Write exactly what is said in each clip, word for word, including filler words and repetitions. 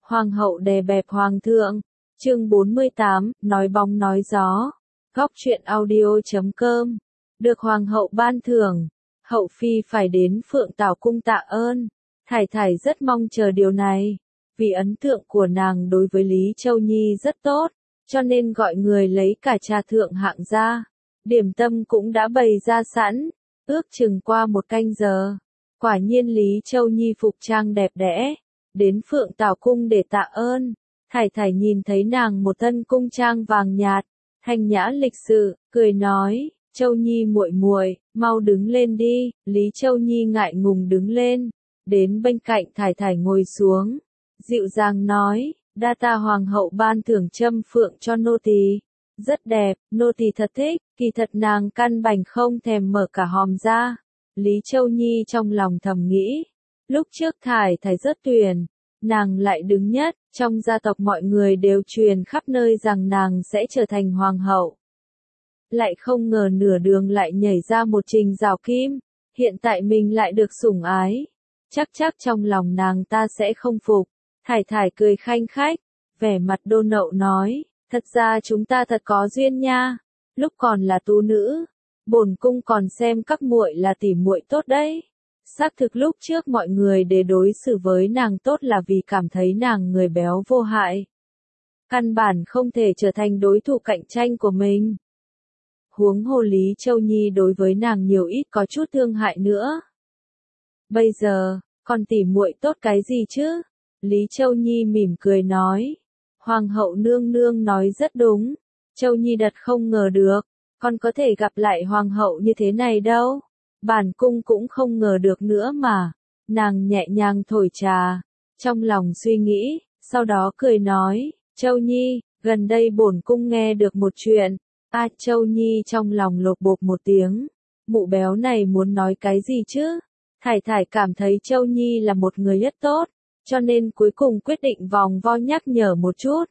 Hoàng hậu đè bẹp hoàng thượng. Chương bốn mươi tám, nói bóng nói gió. Góc truyện audio chấm com. Được hoàng hậu ban thưởng, hậu phi phải đến Phượng Tảo cung tạ ơn. Thải Thải rất mong chờ điều này, vì ấn tượng của nàng đối với Lý Châu Nhi rất tốt, cho nên gọi người lấy cả trà thượng hạng ra. Điểm tâm cũng đã bày ra sẵn, ước chừng qua một canh giờ. Quả nhiên Lý Châu Nhi phục trang đẹp đẽ, đến Phượng Tảo cung để tạ ơn. Thải Thải nhìn thấy nàng một thân cung trang vàng nhạt, thanh nhã lịch sự, cười nói, Châu Nhi muội muội, mau đứng lên đi. Lý Châu Nhi ngại ngùng đứng lên, đến bên cạnh Thải Thải ngồi xuống, dịu dàng nói, đa tạ hoàng hậu ban thưởng trâm phượng cho nô tỳ, rất đẹp, nô tỳ thật thích. Kỳ thật nàng căn bành không thèm mở cả hòm ra. Lý Châu Nhi trong lòng thầm nghĩ, lúc trước Thải Thải rất tuyển, nàng lại đứng nhất, trong gia tộc mọi người đều truyền khắp nơi rằng nàng sẽ trở thành hoàng hậu. Lại không ngờ nửa đường lại nhảy ra một Trình Rào Kim, hiện tại mình lại được sủng ái. Chắc chắc trong lòng nàng ta sẽ không phục. Thải Thải cười khanh khách, vẻ mặt đô nậu nói, thật ra chúng ta thật có duyên nha. Lúc còn là tú nữ, bổn cung còn xem các muội là tỉ muội tốt đấy. Xác thực lúc trước mọi người để đối xử với nàng tốt là vì cảm thấy nàng người béo vô hại, căn bản không thể trở thành đối thủ cạnh tranh của mình. Huống hồ Lý Châu Nhi đối với nàng nhiều ít có chút thương hại nữa. Bây giờ, còn tỉ muội tốt cái gì chứ? Lý Châu Nhi mỉm cười nói, hoàng hậu nương nương nói rất đúng. Châu Nhi thật không ngờ được, con có thể gặp lại hoàng hậu như thế này đâu. Bản cung cũng không ngờ được nữa mà. Nàng nhẹ nhàng thổi trà, trong lòng suy nghĩ, sau đó cười nói, Châu Nhi, gần đây bổn cung nghe được một chuyện. A Châu Nhi trong lòng lột bột một tiếng, mụ béo này muốn nói cái gì chứ? Thải Thải cảm thấy Châu Nhi là một người rất tốt, cho nên cuối cùng quyết định vòng vo nhắc nhở một chút.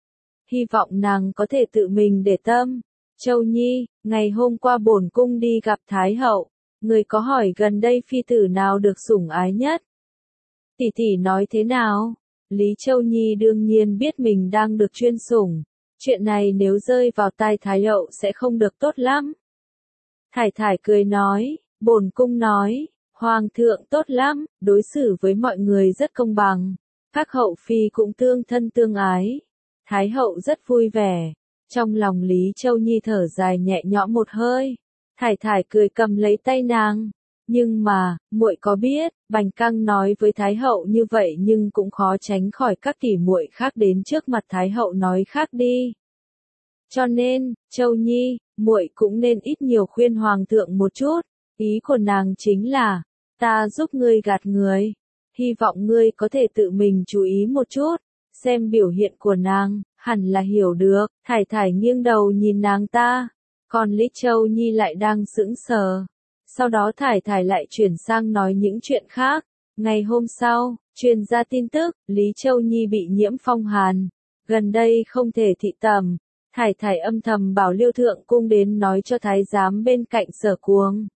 Hy vọng nàng có thể tự mình để tâm. Châu Nhi, ngày hôm qua bổn cung đi gặp Thái hậu, người có hỏi gần đây phi tử nào được sủng ái nhất? Tỷ tỷ nói thế nào? Lý Châu Nhi đương nhiên biết mình đang được chuyên sủng, chuyện này nếu rơi vào tai Thái hậu sẽ không được tốt lắm. Thải Thải cười nói, bổn cung nói, hoàng thượng tốt lắm, đối xử với mọi người rất công bằng, các hậu phi cũng tương thân tương ái. Thái hậu rất vui vẻ. Trong lòng Lý Châu Nhi thở dài nhẹ nhõm một hơi. Thải Thải cười cầm lấy tay nàng. Nhưng mà, muội có biết, Bành Căng nói với Thái hậu như vậy nhưng cũng khó tránh khỏi các tỷ muội khác đến trước mặt Thái hậu nói khác đi. Cho nên, Châu Nhi, muội cũng nên ít nhiều khuyên hoàng thượng một chút. Ý của nàng chính là, ta giúp ngươi gạt người. Hy vọng ngươi có thể tự mình chú ý một chút. Xem biểu hiện của nàng, hẳn là hiểu được. Thải Thải nghiêng đầu nhìn nàng ta, còn Lý Châu Nhi lại đang sững sờ. Sau đó Thải Thải lại chuyển sang nói những chuyện khác. Ngày hôm sau, truyền ra tin tức, Lý Châu Nhi bị nhiễm phong hàn, gần đây không thể thị tầm. Thải Thải âm thầm bảo Liêu Thượng Cung đến nói cho thái giám bên cạnh Sở Cuồng.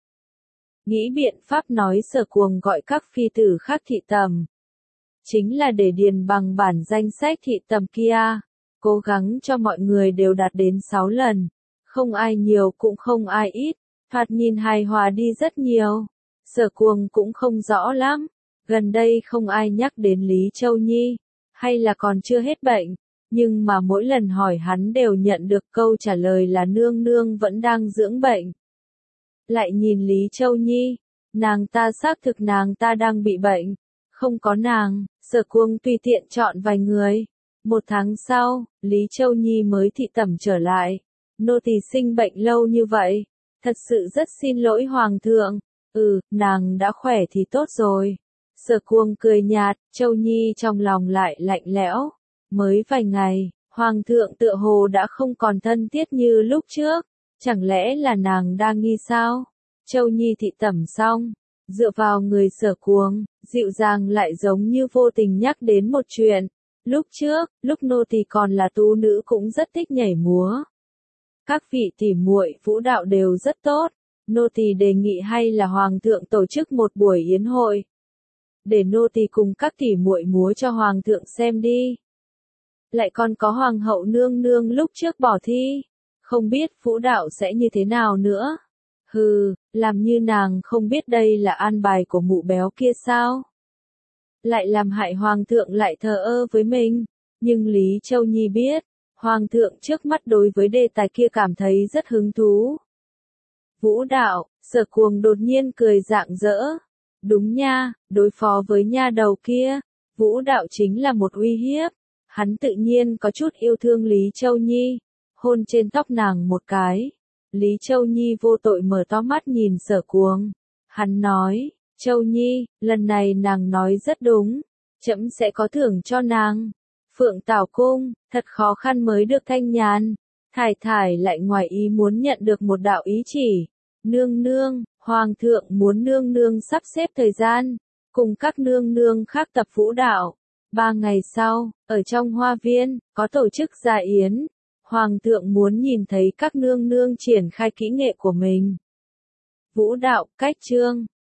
Nghĩ biện pháp nói Sở Cuồng gọi các phi tử khác thị tầm. Chính là để điền bằng bản danh sách thị tầm kia, cố gắng cho mọi người đều đạt đến sáu lần, không ai nhiều cũng không ai ít, thoạt nhìn hài hòa đi rất nhiều. Sở Cuồng cũng không rõ lắm, gần đây không ai nhắc đến Lý Châu Nhi, hay là còn chưa hết bệnh, nhưng mà mỗi lần hỏi hắn đều nhận được câu trả lời là nương nương vẫn đang dưỡng bệnh. Lại nhìn Lý Châu Nhi, nàng ta xác thực nàng ta đang bị bệnh. Không có nàng, Sở Cuồng tùy tiện chọn vài người. Một tháng sau, Lý Châu Nhi mới thị tẩm trở lại. Nô tỳ sinh bệnh lâu như vậy, thật sự rất xin lỗi hoàng thượng. Ừ, nàng đã khỏe thì tốt rồi. Sở Cuồng cười nhạt, Châu Nhi trong lòng lại lạnh lẽo. Mới vài ngày, hoàng thượng tựa hồ đã không còn thân thiết như lúc trước. Chẳng lẽ là nàng đang nghi sao? Châu Nhi thị tẩm xong, dựa vào người Sở Cuồng, dịu dàng lại giống như vô tình nhắc đến một chuyện. Lúc trước, lúc nô tỳ còn là tú nữ cũng rất thích nhảy múa. Các vị tỷ muội vũ đạo đều rất tốt. Nô tỳ đề nghị hay là hoàng thượng tổ chức một buổi yến hội. để nô tỳ cùng các tỷ muội múa cho hoàng thượng xem đi. Lại còn có hoàng hậu nương nương lúc trước bỏ thi, không biết Vũ Đạo sẽ như thế nào nữa. Hừ, làm như nàng không biết đây là an bài của mụ béo kia sao? Lại làm hại hoàng thượng lại thờ ơ với mình, nhưng Lý Châu Nhi biết, hoàng thượng trước mắt đối với đề tài kia cảm thấy rất hứng thú. Vũ Đạo, Sở Cuồng đột nhiên cười rạng rỡ. Đúng nha, đối phó với nha đầu kia, Vũ Đạo chính là một uy hiếp. Hắn tự nhiên có chút yêu thương Lý Châu Nhi, hôn trên tóc nàng một cái. Lý Châu Nhi vô tội mở to mắt nhìn Sở Cuồng. Hắn nói, Châu Nhi, lần này nàng nói rất đúng, trẫm sẽ có thưởng cho nàng. Phượng Tảo Cung, thật khó khăn mới được thanh nhàn. Thải Thải lại ngoài ý muốn nhận được một đạo ý chỉ. Nương nương, hoàng thượng muốn nương nương sắp xếp thời gian, cùng các nương nương khác tập vũ đạo. Ba ngày sau, ở trong hoa viên, có tổ chức gia yến. Hoàng thượng muốn nhìn thấy các nương nương triển khai kỹ nghệ của mình. Vũ đạo, cách chương.